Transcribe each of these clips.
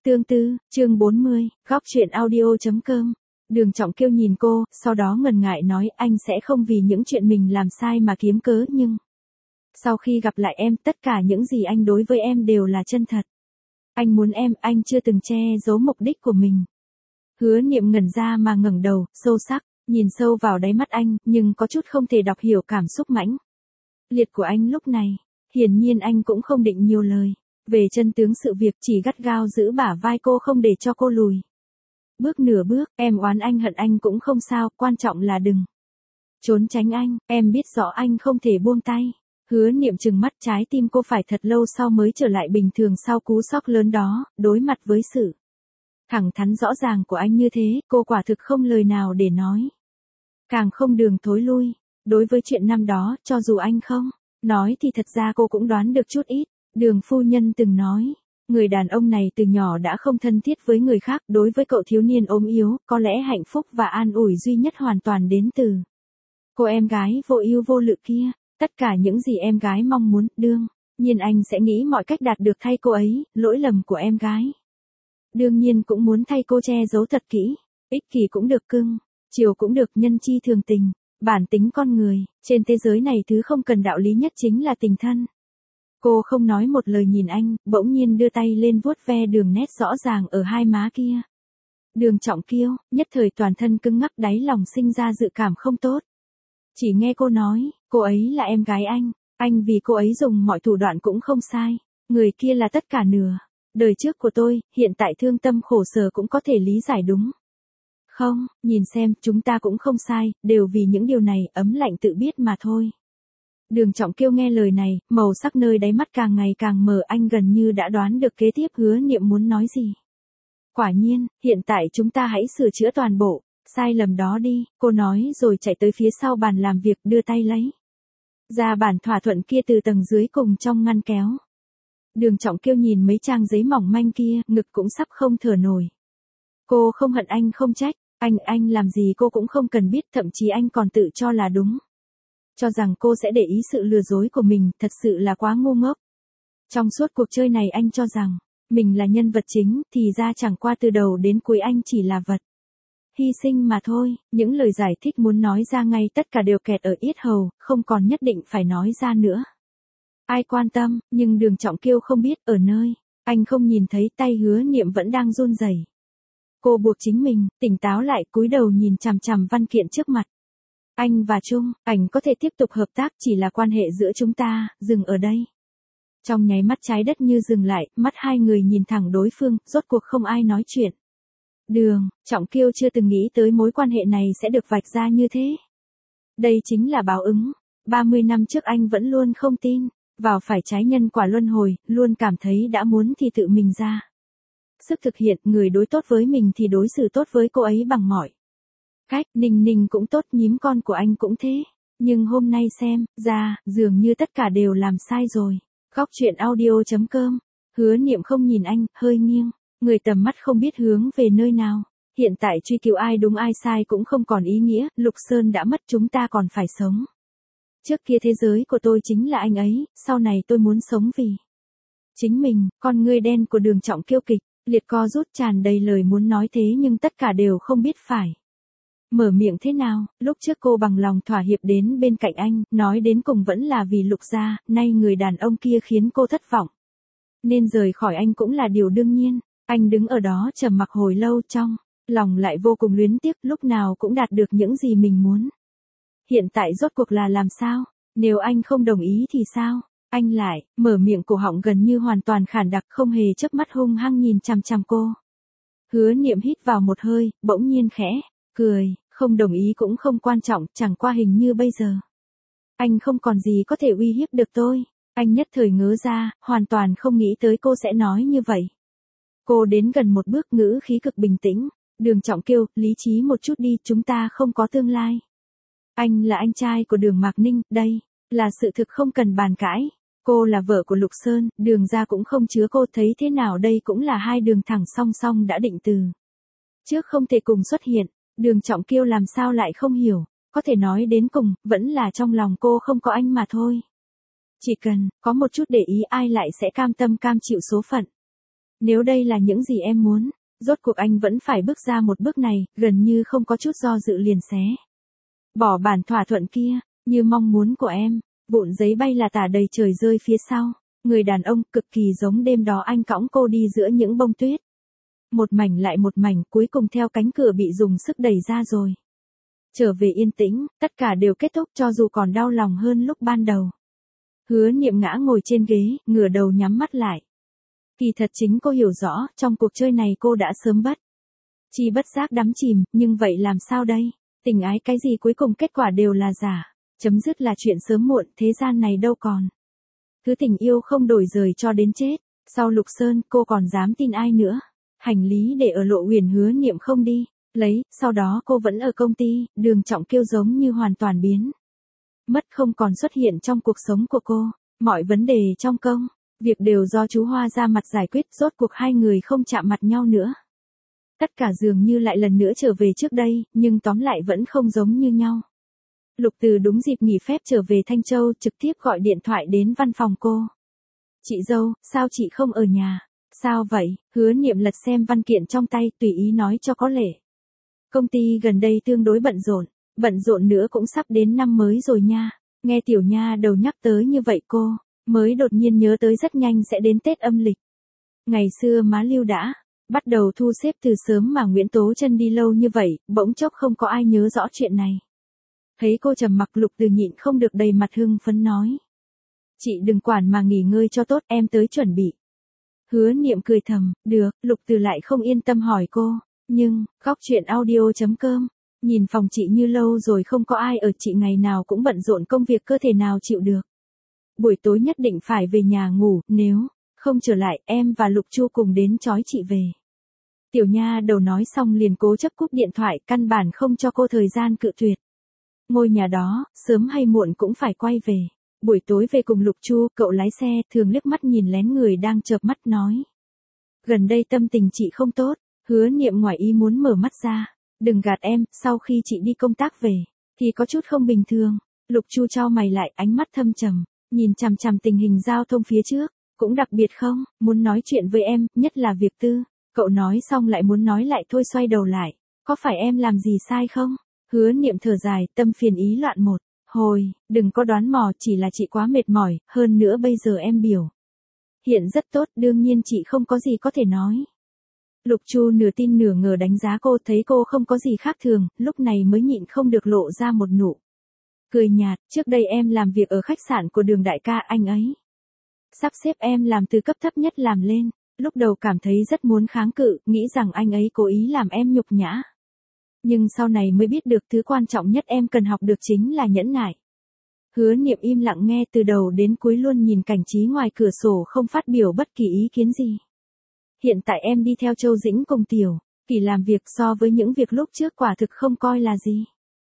Tương tư, chương 40, góc chuyện audio.com. Đường Trọng Kiêu nhìn cô, sau đó ngần ngại nói anh sẽ không vì những chuyện mình làm sai mà kiếm cớ nhưng... Sau khi gặp lại em, tất cả những gì anh đối với em đều là chân thật. Anh muốn em, anh chưa từng che giấu mục đích của mình. Hứa Niệm ngẩn ra mà ngẩng đầu, sâu sắc, nhìn sâu vào đáy mắt anh, nhưng có chút không thể đọc hiểu cảm xúc mãnh liệt của anh lúc này. Hiển nhiên anh cũng không định nhiều lời về chân tướng sự việc, chỉ gắt gao giữ bả vai cô không để cho cô lùi bước nửa bước. Em oán anh hận anh cũng không sao, quan trọng là đừng trốn tránh anh, em biết rõ anh không thể buông tay. Hứa Niệm trừng mắt, trái tim cô phải thật lâu sau mới trở lại bình thường sau cú sốc lớn đó, đối mặt với sự thẳng thắn rõ ràng của anh như thế, cô quả thực không lời nào để nói. Càng không đường thối lui. Đối với chuyện năm đó, cho dù anh không nói thì thật ra cô cũng đoán được chút ít. Đường phu nhân từng nói, người đàn ông này từ nhỏ đã không thân thiết với người khác, đối với cậu thiếu niên ốm yếu, có lẽ hạnh phúc và an ủi duy nhất hoàn toàn đến từ cô em gái vô ưu vô lự kia. Tất cả những gì em gái mong muốn, đương nhiên anh sẽ nghĩ mọi cách đạt được thay cô ấy. Lỗi lầm của em gái đương nhiên cũng muốn thay cô che giấu thật kỹ. Ích kỷ cũng được, cưng chiều cũng được, nhân chi thường tình. Bản tính con người, trên thế giới này thứ không cần đạo lý nhất chính là tình thân. Cô không nói một lời nhìn anh, bỗng nhiên đưa tay lên vuốt ve đường nét rõ ràng ở hai má kia. Đường Trọng Kiêu, nhất thời toàn thân cứng ngắc, đáy lòng sinh ra dự cảm không tốt. Chỉ nghe cô nói, cô ấy là em gái anh vì cô ấy dùng mọi thủ đoạn cũng không sai. Người kia là tất cả nửa đời trước của tôi, hiện tại thương tâm khổ sở cũng có thể lý giải đúng không? Nhìn xem, chúng ta cũng không sai, đều vì những điều này, ấm lạnh tự biết mà thôi. Đường Trọng Kiêu nghe lời này, màu sắc nơi đáy mắt càng ngày càng mờ, anh gần như đã đoán được kế tiếp Hứa Niệm muốn nói gì. Quả nhiên, hiện tại chúng ta hãy sửa chữa toàn bộ sai lầm đó đi, cô nói rồi chạy tới phía sau bàn làm việc, đưa tay lấy ra bản thỏa thuận kia từ tầng dưới cùng trong ngăn kéo. Đường Trọng Kiêu nhìn mấy trang giấy mỏng manh kia, ngực cũng sắp không thở nổi. Cô không hận anh, không trách anh làm gì cô cũng không cần biết, thậm chí anh còn tự cho là đúng. Cho rằng cô sẽ để ý sự lừa dối của mình, thật sự là quá ngu ngốc. Trong suốt cuộc chơi này anh cho rằng mình là nhân vật chính, thì ra chẳng qua từ đầu đến cuối anh chỉ là vật hy sinh mà thôi. Những lời giải thích muốn nói ra ngay tất cả đều kẹt ở yết hầu, không còn nhất định phải nói ra nữa. Ai quan tâm, nhưng Đường Trọng Kiêu không biết, ở nơi anh không nhìn thấy, tay Hứa Niệm vẫn đang run rẩy. Cô buộc chính mình tỉnh táo lại, cúi đầu nhìn chằm chằm văn kiện trước mặt. Anh và Trung, ảnh có thể tiếp tục hợp tác, chỉ là quan hệ giữa chúng ta dừng ở đây. Trong nháy mắt trái đất như dừng lại, mắt hai người nhìn thẳng đối phương, rốt cuộc không ai nói chuyện. Đường Trọng Kiêu chưa từng nghĩ tới mối quan hệ này sẽ được vạch ra như thế. Đây chính là báo ứng. 30 năm trước anh vẫn luôn không tin vào phải trái nhân quả luân hồi, luôn cảm thấy đã muốn thì tự mình ra sức thực hiện, người đối tốt với mình thì đối xử tốt với cô ấy bằng mọi cách. Ninh Ninh cũng tốt, nhím con của anh cũng thế. Nhưng hôm nay xem ra, dường như tất cả đều làm sai rồi. Góc chuyện audio.com. Hứa Niệm không nhìn anh, hơi nghiêng người, tầm mắt không biết hướng về nơi nào. Hiện tại truy cứu ai đúng ai sai cũng không còn ý nghĩa, Lục Sơn đã mất, chúng ta còn phải sống. Trước kia thế giới của tôi chính là anh ấy, sau này tôi muốn sống vì chính mình. Con ngươi đen của Đường Trọng Kiêu kịch liệt co rút, tràn đầy lời muốn nói thế nhưng tất cả đều không biết phải mở miệng thế nào. Lúc trước cô bằng lòng thỏa hiệp đến bên cạnh anh, nói đến cùng vẫn là vì Lục gia, nay người đàn ông kia khiến cô thất vọng, nên rời khỏi anh cũng là điều đương nhiên. Anh đứng ở đó trầm mặc hồi lâu, trong lòng lại vô cùng luyến tiếc, lúc nào cũng đạt được những gì mình muốn. Hiện tại rốt cuộc là làm sao? Nếu anh không đồng ý thì sao? Anh lại mở miệng, cổ họng gần như hoàn toàn khản đặc, không hề chớp mắt, hung hăng nhìn chằm chằm cô. Hứa Niệm hít vào một hơi, bỗng nhiên khẽ cười, không đồng ý cũng không quan trọng, chẳng qua hình như bây giờ anh không còn gì có thể uy hiếp được tôi. Anh nhất thời ngớ ra, hoàn toàn không nghĩ tới cô sẽ nói như vậy. Cô đến gần một bước, ngữ khí cực bình tĩnh. Đường Trọng Kiêu, lý trí một chút đi, chúng ta không có tương lai. Anh là anh trai của Đường Mạc Ninh, đây là sự thực không cần bàn cãi. Cô là vợ của Lục Sơn, Đường gia cũng không chứa cô, thấy thế nào đây cũng là hai đường thẳng song song đã định từ trước không thể cùng xuất hiện. Đường Trọng Kiêu làm sao lại không hiểu, có thể nói đến cùng, vẫn là trong lòng cô không có anh mà thôi. Chỉ cần có một chút để ý, ai lại sẽ cam tâm cam chịu số phận Nếu đây là những gì em muốn, rốt cuộc anh vẫn phải bước ra một bước này, gần như không có chút do dự liền xé. Bỏ bản thỏa thuận kia, như mong muốn của em, vụn giấy bay là tả đầy trời rơi phía sau. Người đàn ông cực kỳ giống đêm đó anh cõng cô đi giữa những bông tuyết. Một mảnh lại một mảnh, cuối cùng theo cánh cửa bị dùng sức đẩy ra rồi. Trở về yên tĩnh, tất cả đều kết thúc cho dù còn đau lòng hơn lúc ban đầu. Hứa Niệm ngã ngồi trên ghế, ngửa đầu nhắm mắt lại. Kỳ thật chính cô hiểu rõ, trong cuộc chơi này cô đã sớm bất giác đắm chìm, nhưng vậy làm sao đây? Tình ái cái gì cuối cùng kết quả đều là giả. Chấm dứt là chuyện sớm muộn, thế gian này đâu còn. Thứ tình yêu không đổi rời cho đến chết. Sau Lục Sơn, cô còn dám tin ai nữa? Hành lý để ở Lộ Huyền Hứa Niệm không đi. Sau đó cô vẫn ở công ty, Đường Trọng Kiêu giống như hoàn toàn biến mất, không còn xuất hiện trong cuộc sống của cô. Mọi vấn đề trong công việc đều do chú Hoa ra mặt giải quyết, rốt cuộc hai người không chạm mặt nhau nữa. Tất cả dường như lại lần nữa trở về trước đây, nhưng tóm lại vẫn không giống như nhau. Lục Từ đúng dịp nghỉ phép trở về Thanh Châu, trực tiếp gọi điện thoại đến văn phòng cô. Chị dâu, sao chị không ở nhà? Sao vậy? Hứa Niệm lật xem văn kiện trong tay, tùy ý nói cho có lệ. Công ty gần đây tương đối bận rộn nữa cũng sắp đến năm mới rồi nha. Nghe tiểu nha đầu nhắc tới như vậy cô mới đột nhiên nhớ tới rất nhanh sẽ đến Tết âm lịch. Ngày xưa má Lưu đã bắt đầu thu xếp từ sớm mà Nguyễn Tố Chân đi lâu như vậy, bỗng chốc không có ai nhớ rõ chuyện này. Thấy cô trầm mặc, Lục Từ nhịn không được đầy mặt hưng phấn nói. Chị đừng quản mà nghỉ ngơi cho tốt, em tới chuẩn bị. Hứa Niệm cười thầm, được. Lục Từ lại không yên tâm hỏi cô, nhưng, góc chuyện audio.com, nhìn phòng chị như lâu rồi không có ai ở, chị ngày nào cũng bận rộn công việc, cơ thể nào chịu được. Buổi tối nhất định phải về nhà ngủ, nếu không trở lại em và Lục Chu cùng đến trói chị về. Tiểu nha đầu nói xong liền cố chấp cúp điện thoại, căn bản không cho cô thời gian cự tuyệt. Ngôi nhà đó, sớm hay muộn cũng phải quay về. Buổi tối về cùng Lục Chu, cậu lái xe, thường liếc mắt nhìn lén người đang chợp mắt nói. Gần đây tâm tình chị không tốt. Hứa Niệm ngoài ý muốn mở mắt ra. Đừng gạt em, sau khi chị đi công tác về, thì có chút không bình thường. Lục Chu chau mày lại, ánh mắt thâm trầm, nhìn chằm chằm tình hình giao thông phía trước. Cũng đặc biệt không, muốn nói chuyện với em, nhất là việc tư. Cậu nói xong lại muốn nói lại thôi, xoay đầu lại. Có phải em làm gì sai không? Hứa Niệm thở dài, tâm phiền ý loạn một hồi, đừng có đoán mò, chỉ là chị quá mệt mỏi, hơn nữa bây giờ em biểu hiện rất tốt, đương nhiên chị không có gì có thể nói. Lục Chu nửa tin nửa ngờ đánh giá cô, thấy cô không có gì khác thường, lúc này mới nhịn không được lộ ra một nụ cười nhạt. Trước đây em làm việc ở khách sạn của Đường đại ca, anh ấy sắp xếp em làm từ cấp thấp nhất làm lên. Lúc đầu cảm thấy rất muốn kháng cự, nghĩ rằng anh ấy cố ý làm em nhục nhã. Nhưng sau này mới biết được thứ quan trọng nhất em cần học được chính là nhẫn nại. Hứa Niệm im lặng nghe từ đầu đến cuối, luôn nhìn cảnh trí ngoài cửa sổ, không phát biểu bất kỳ ý kiến gì. Hiện tại em đi theo Châu Dĩnh cùng Tiểu Kỳ làm việc, so với những việc lúc trước quả thực không coi là gì.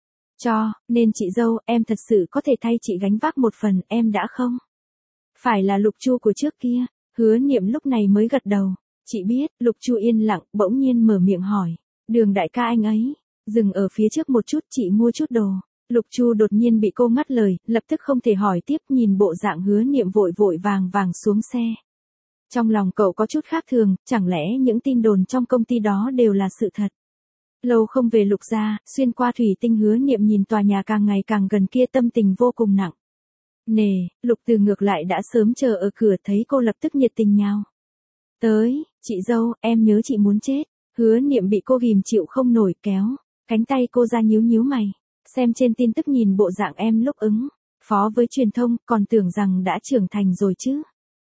Cho nên chị dâu, em thật sự có thể thay chị gánh vác một phần, em đã không phải là Lục Chu của trước kia. Hứa Niệm lúc này mới gật đầu. Chị biết. Lục Chu yên lặng, bỗng nhiên mở miệng hỏi. Đường đại ca anh ấy dừng ở phía trước một chút, chị mua chút đồ. Lục Chu đột nhiên bị cô ngắt lời, lập tức không thể hỏi tiếp, nhìn bộ dạng Hứa Niệm vội vàng xuống xe. Trong lòng cậu có chút khác thường, chẳng lẽ những tin đồn trong công ty đó đều là sự thật? Lâu không về Lục gia, xuyên qua thủy tinh, Hứa Niệm nhìn tòa nhà càng ngày càng gần kia, tâm tình vô cùng nặng nề. Lục Từ ngược lại đã sớm chờ ở cửa, thấy cô lập tức nhiệt tình nhào tới. Chị dâu, em nhớ chị muốn chết. Hứa Niệm bị cô ghìm chịu không nổi, kéo cánh tay cô ra, nhíu mày. Xem trên tin tức, nhìn bộ dạng em lúc ứng phó với truyền thông, còn tưởng rằng đã trưởng thành rồi chứ.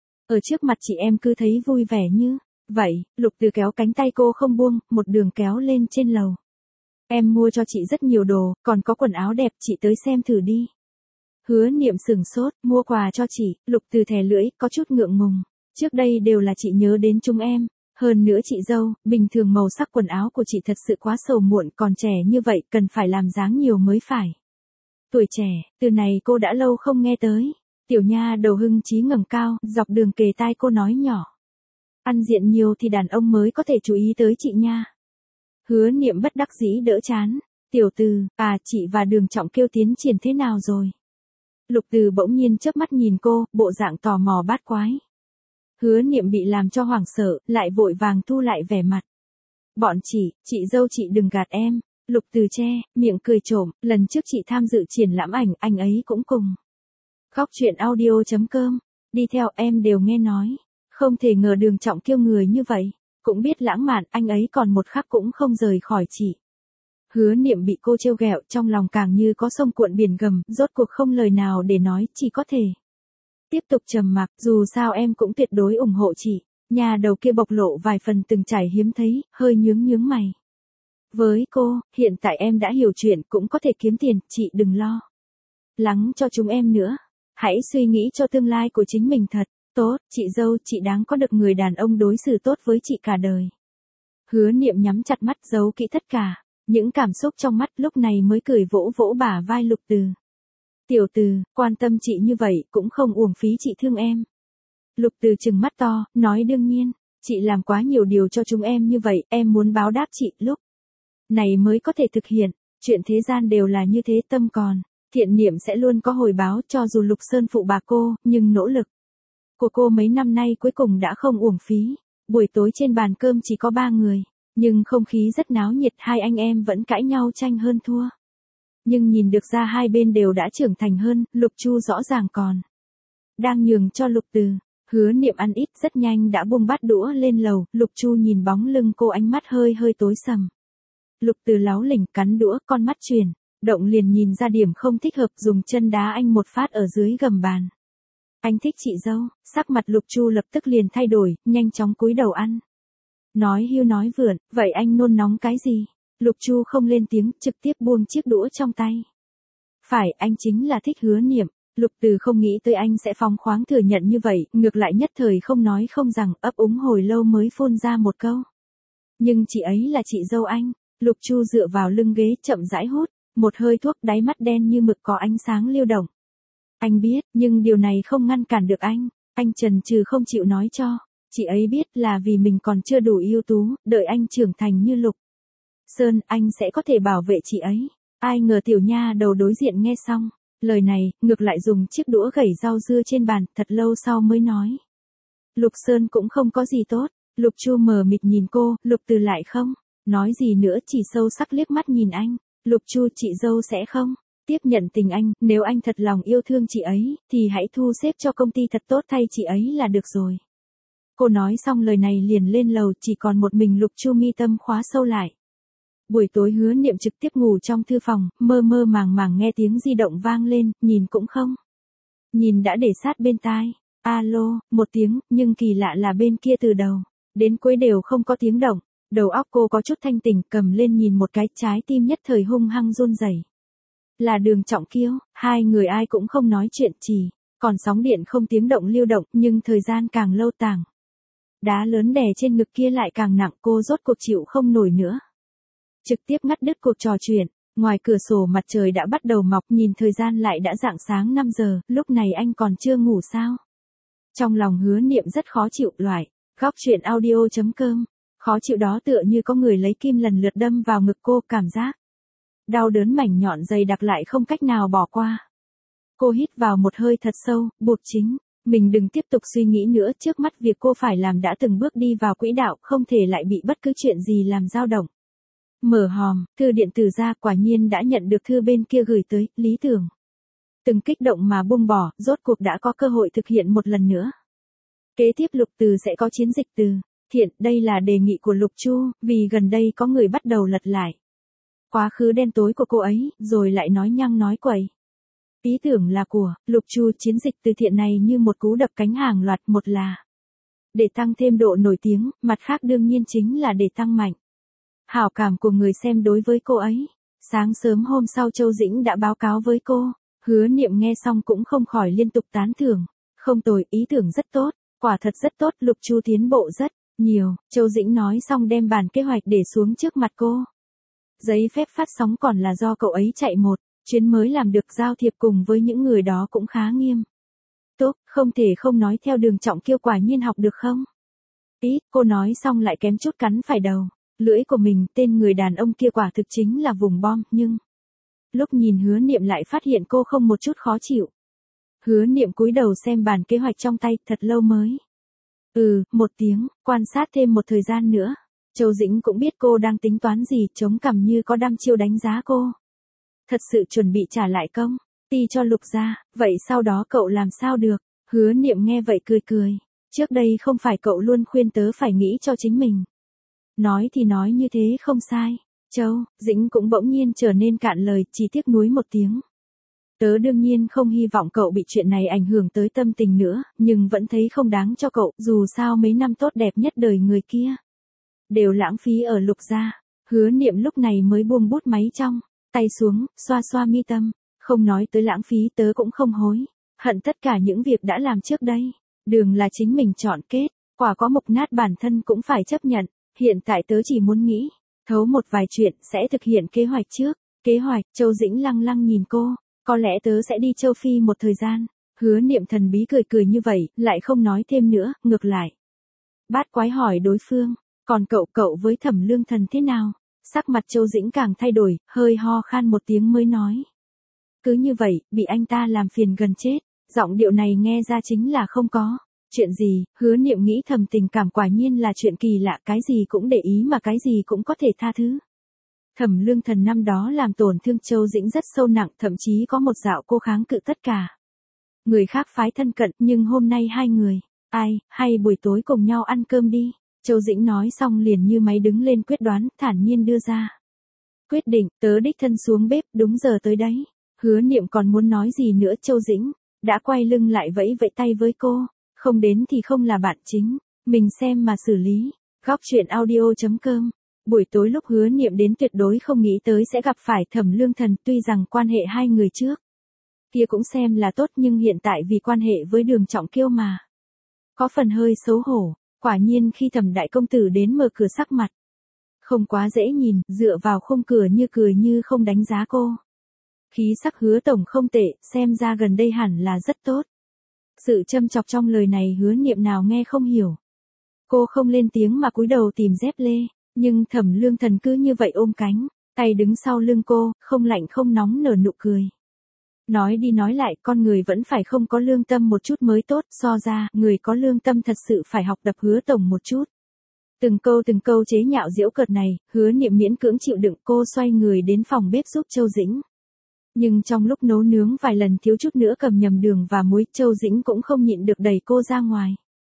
Ở trước mặt chị em cứ thấy vui vẻ như vậy. Lục Từ kéo cánh tay cô không buông, một đường kéo lên trên lầu. Em mua cho chị rất nhiều đồ, còn có quần áo đẹp, chị tới xem thử đi. Hứa Niệm sửng sốt, mua quà cho chị. Lục Từ thè lưỡi, có chút ngượng ngùng. Trước đây đều là chị nhớ đến chúng em. Hơn nữa chị dâu, bình thường màu sắc quần áo của chị thật sự quá sầu muộn, còn trẻ như vậy, cần phải làm dáng nhiều mới phải. Tuổi trẻ, từ này cô đã lâu không nghe tới. Tiểu nha đầu hưng trí ngẩng cao, dọc đường kề tai cô nói nhỏ. Ăn diện nhiều thì đàn ông mới có thể chú ý tới chị nha. Hứa Niệm bất đắc dĩ đỡ chán. Tiểu Từ, chị và Đường Trọng Kiêu tiến triển thế nào rồi? Lục Từ bỗng nhiên chớp mắt nhìn cô, bộ dạng tò mò bát quái. Hứa Niệm bị làm cho hoảng sợ, lại vội vàng thu lại vẻ mặt. Bọn chị dâu chị đừng gạt em. Lục Từ che, miệng cười trộm, lần trước chị tham dự triển lãm ảnh, anh ấy cũng cùng. Góc chuyện audio.com, đi theo em đều nghe nói. Không thể ngờ Đường Trọng Kiêu người như vậy, cũng biết lãng mạn, anh ấy còn một khắc cũng không rời khỏi chị. Hứa Niệm bị cô trêu ghẹo, trong lòng càng như có sông cuộn biển gầm, rốt cuộc không lời nào để nói, chỉ có thể tiếp tục trầm mặc, dù sao em cũng tuyệt đối ủng hộ chị. Nhà đầu kia bộc lộ vài phần từng trải hiếm thấy, hơi nhướng mày. Với cô, hiện tại em đã hiểu chuyện, cũng có thể kiếm tiền, chị đừng lo lắng cho chúng em nữa. Hãy suy nghĩ cho tương lai của chính mình thật tốt, chị dâu, chị đáng có được người đàn ông đối xử tốt với chị cả đời. Hứa Niệm nhắm chặt mắt giấu kỹ tất cả, những cảm xúc trong mắt, lúc này mới cười vỗ vỗ bả vai Lục Từ. Tiểu Từ, quan tâm chị như vậy, cũng không uổng phí chị thương em. Lục Từ trừng mắt to, nói đương nhiên, chị làm quá nhiều điều cho chúng em như vậy, em muốn báo đáp chị, lúc này mới có thể thực hiện. Chuyện thế gian đều là như thế, tâm còn thiện niệm sẽ luôn có hồi báo, cho dù Lục Sơn phụ bà cô, nhưng nỗ lực của cô mấy năm nay cuối cùng đã không uổng phí. Buổi tối trên bàn cơm chỉ có 3 người, nhưng không khí rất náo nhiệt, hai anh em vẫn cãi nhau tranh hơn thua. Nhưng nhìn được ra hai bên đều đã trưởng thành hơn, Lục Chu rõ ràng còn đang nhường cho Lục Từ. Hứa Niệm ăn ít rất nhanh đã buông bát đũa lên lầu, Lục Chu nhìn bóng lưng cô, ánh mắt hơi tối sầm. Lục Từ láu lỉnh cắn đũa, con mắt chuyển động liền nhìn ra điểm không thích hợp, dùng chân đá anh một phát ở dưới gầm bàn. Anh thích chị dâu. Sắc mặt Lục Chu lập tức liền thay đổi, nhanh chóng cúi đầu ăn. Nói hưu nói vượn, vậy anh nôn nóng cái gì? Lục Chu không lên tiếng, trực tiếp buông chiếc đũa trong tay. Phải, anh chính là thích Hứa Niệm. Lục Từ không nghĩ tới anh sẽ phóng khoáng thừa nhận như vậy, ngược lại nhất thời không nói không rằng, ấp úng hồi lâu mới phun ra một câu. Nhưng chị ấy là chị dâu anh. Lục Chu dựa vào lưng ghế chậm rãi hút một hơi thuốc, đáy mắt đen như mực có ánh sáng lưu động. Anh biết, nhưng điều này không ngăn cản được anh. Anh chần chừ không chịu nói cho. Chị ấy biết là vì mình còn chưa đủ ưu tú, đợi anh trưởng thành như Lục Sơn, anh sẽ có thể bảo vệ chị ấy. Ai ngờ tiểu nha đầu đối diện nghe xong lời này, ngược lại dùng chiếc đũa gẩy rau dưa trên bàn, thật lâu sau mới nói. Lục Sơn cũng không có gì tốt. Lục Chu mờ mịt nhìn cô, Lục Từ lại không nói gì nữa, chỉ sâu sắc liếc mắt nhìn anh. Lục Chu, chị dâu sẽ không tiếp nhận tình anh, nếu anh thật lòng yêu thương chị ấy, thì hãy thu xếp cho công ty thật tốt thay chị ấy là được rồi. Cô nói xong lời này liền lên lầu, chỉ còn một mình Lục Chu mi tâm khóa sâu lại. Buổi tối Hứa Niệm trực tiếp ngủ trong thư phòng, mơ màng nghe tiếng di động vang lên, nhìn cũng không nhìn đã để sát bên tai. Alo, một tiếng, nhưng kỳ lạ là bên kia từ đầu đến cuối đều không có tiếng động. Đầu óc cô có chút thanh tỉnh, cầm lên nhìn một cái, trái tim nhất thời hung hăng run rẩy. Là Đường Trọng Kiêu. Hai người ai cũng không nói chuyện, chỉ còn sóng điện không tiếng động lưu động, nhưng thời gian càng lâu tảng đá lớn đè trên ngực kia lại càng nặng, cô rốt cuộc chịu không nổi nữa. Trực tiếp ngắt đứt cuộc trò chuyện. Ngoài cửa sổ mặt trời đã bắt đầu mọc, nhìn thời gian lại đã rạng sáng 5 giờ, lúc này anh còn chưa ngủ sao? Trong lòng Hứa Niệm rất khó chịu, loại góc chuyện audio.com. Khó chịu đó tựa như có người lấy kim lần lượt đâm vào ngực cô, cảm giác đau đớn mảnh nhọn dày đặc lại không cách nào bỏ qua. Cô hít vào một hơi thật sâu, buộc chính mình đừng tiếp tục suy nghĩ nữa, trước mắt việc cô phải làm đã từng bước đi vào quỹ đạo, không thể lại bị bất cứ chuyện gì làm dao động. Mở hòm, thư điện tử ra, quả nhiên đã nhận được thư bên kia gửi tới, lý tưởng từng kích động mà buông bỏ, rốt cuộc đã có cơ hội thực hiện một lần nữa. Kế tiếp Lục Từ sẽ có chiến dịch từ thiện, đây là đề nghị của Lục Chu, vì gần đây có người bắt đầu lật lại quá khứ đen tối của cô ấy, rồi lại nói nhăng nói quẩy. Ý tưởng là của Lục Chu, chiến dịch từ thiện này như một cú đập cánh hàng loạt, một là để tăng thêm độ nổi tiếng, mặt khác đương nhiên chính là để tăng mạnh hảo cảm của người xem đối với cô ấy. Sáng sớm hôm sau Châu Dĩnh đã báo cáo với cô. Hứa Niệm nghe xong cũng không khỏi liên tục tán thưởng. Không tồi, ý tưởng rất tốt, quả thật rất tốt, Lục Chu tiến bộ rất nhiều. Châu Dĩnh nói xong đem bản kế hoạch để xuống trước mặt cô. Giấy phép phát sóng còn là do cậu ấy chạy một chuyến mới làm được, giao thiệp cùng với những người đó cũng khá nghiêm túc, không thể không nói theo Đường Trọng Kiêu quả nhiên học được không? Ý, cô nói xong lại kém chút cắn phải đầu lưỡi của mình, tên người đàn ông kia quả thực chính là vùng bom, nhưng lúc nhìn Hứa Niệm lại phát hiện cô không một chút khó chịu. Hứa Niệm cúi đầu xem bản kế hoạch trong tay, thật lâu mới Một tiếng, quan sát thêm một thời gian nữa. Châu Dĩnh cũng biết cô đang tính toán gì, chống cằm như có đăm chiêu đánh giá cô. Thật sự chuẩn bị trả lại công, ty cho Lục gia, vậy sau đó cậu làm sao được? Hứa Niệm nghe vậy cười cười. Trước đây không phải cậu luôn khuyên tớ phải nghĩ cho chính mình. Nói thì nói như thế không sai. Châu Dĩnh cũng bỗng nhiên trở nên cạn lời, chỉ tiếc nuối một tiếng. Tớ đương nhiên không hy vọng cậu bị chuyện này ảnh hưởng tới tâm tình nữa, nhưng vẫn thấy không đáng cho cậu, dù sao mấy năm tốt đẹp nhất đời người kia đều lãng phí ở Lục gia. Hứa Niệm lúc này mới buông bút máy trong tay xuống, xoa xoa mi tâm, không nói tới lãng phí, tớ cũng không hối hận tất cả những việc đã làm trước đây. Đường là chính mình chọn kết, quả có mục nát bản thân cũng phải chấp nhận. Hiện tại tớ chỉ muốn nghĩ thấu một vài chuyện, sẽ thực hiện kế hoạch trước. Kế hoạch? Châu Dĩnh lăng lăng nhìn cô. Có lẽ tớ sẽ đi châu Phi một thời gian. Hứa Niệm thần bí cười cười như vậy, lại không nói thêm nữa, ngược lại bát quái hỏi đối phương, còn cậu với Thẩm Lương Thần thế nào? Sắc mặt Châu Dĩnh càng thay đổi, hơi ho khan một tiếng mới nói. Cứ như vậy, bị anh ta làm phiền gần chết. Giọng điệu này nghe ra chính là không có chuyện gì. Hứa Niệm nghĩ thầm, tình cảm quả nhiên là chuyện kỳ lạ, cái gì cũng để ý mà cái gì cũng có thể tha thứ. Thẩm Lương Thần năm đó làm tổn thương Châu Dĩnh rất sâu nặng, thậm chí có một dạo cô kháng cự tất cả người khác phái thân cận, nhưng hôm nay hai người, hay buổi tối cùng nhau ăn cơm đi. Châu Dĩnh nói xong liền như máy đứng lên quyết đoán, thản nhiên đưa ra quyết định, tớ đích thân xuống bếp, đúng giờ tới đấy. Hứa Niệm còn muốn nói gì nữa, Châu Dĩnh đã quay lưng lại vẫy vẫy tay với cô, không đến thì không là bạn chính, mình xem mà xử lý. Góc truyện audio.com. Buổi tối lúc Hứa Niệm đến tuyệt đối không nghĩ tới sẽ gặp phải Thẩm Lương Thần, tuy rằng quan hệ hai người trước kia cũng xem là tốt, nhưng hiện tại vì quan hệ với Đường Trọng Kiêu mà có phần hơi xấu hổ. Quả nhiên khi Thẩm đại công tử đến mở cửa, sắc mặt không quá dễ nhìn, dựa vào khung cửa như cười như không đánh giá cô. Khí sắc Hứa tổng không tệ, xem ra gần đây hẳn là rất tốt. Sự châm chọc trong lời này Hứa Niệm nào nghe không hiểu. Cô không lên tiếng mà cúi đầu tìm dép lê, nhưng Thẩm Lương Thần cứ như vậy ôm cánh tay đứng sau lưng cô, không lạnh không nóng nở nụ cười. Nói đi nói lại, con người vẫn phải không có lương tâm một chút mới tốt, so ra, người có lương tâm thật sự phải học đập Hứa tổng một chút. Từng câu chế nhạo giễu cợt này, Hứa Niệm miễn cưỡng chịu đựng, cô xoay người đến phòng bếp giúp Châu Dĩnh. Nhưng trong lúc nấu nướng vài lần thiếu chút nữa cầm nhầm đường và muối, Châu Dĩnh cũng không nhịn được đẩy cô ra ngoài.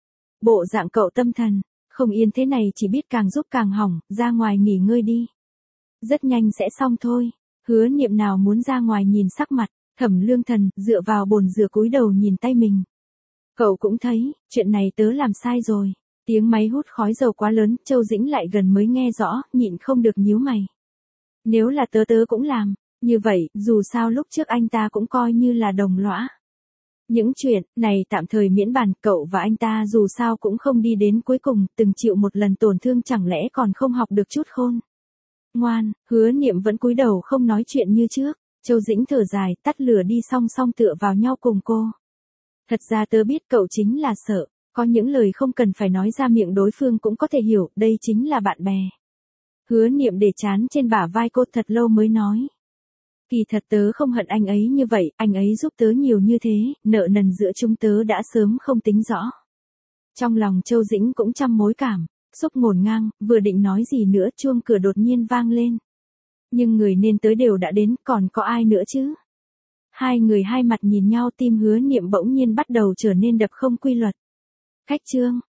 Bộ dạng cậu tâm thần không yên thế này chỉ biết càng giúp càng hỏng, ra ngoài nghỉ ngơi đi. Rất nhanh sẽ xong thôi. Hứa Niệm nào muốn ra ngoài nhìn sắc mặt Thẩm Lương Thần, dựa vào bồn rửa cúi đầu nhìn tay mình. Cậu cũng thấy, chuyện này tớ làm sai rồi. Tiếng máy hút khói dầu quá lớn, Châu Dĩnh lại gần mới nghe rõ, nhịn không được nhíu mày. Nếu là tớ cũng làm như vậy, dù sao lúc trước anh ta cũng coi như là đồng lõa. Những chuyện này tạm thời miễn bàn, cậu và anh ta dù sao cũng không đi đến cuối cùng, từng chịu một lần tổn thương chẳng lẽ còn không học được chút khôn ngoan. Hứa Niệm vẫn cúi đầu không nói chuyện như trước. Châu Dĩnh thở dài, tắt lửa đi, song song tựa vào nhau cùng cô. Thật ra tớ biết cậu chính là sợ, có những lời không cần phải nói ra miệng đối phương cũng có thể hiểu, đây chính là bạn bè. Hứa Niệm để trán trên bả vai cô thật lâu mới nói. Kỳ thật tớ không hận anh ấy như vậy, anh ấy giúp tớ nhiều như thế, nợ nần giữa chúng tớ đã sớm không tính rõ. Trong lòng Châu Dĩnh cũng trăm mối cảm xúc ngổn ngang, vừa định nói gì nữa, chuông cửa đột nhiên vang lên. Nhưng người nên tới đều đã đến, còn có ai nữa chứ? Hai người hai mặt nhìn nhau, tim Hứa Niệm bỗng nhiên bắt đầu trở nên đập không quy luật. Khách trương,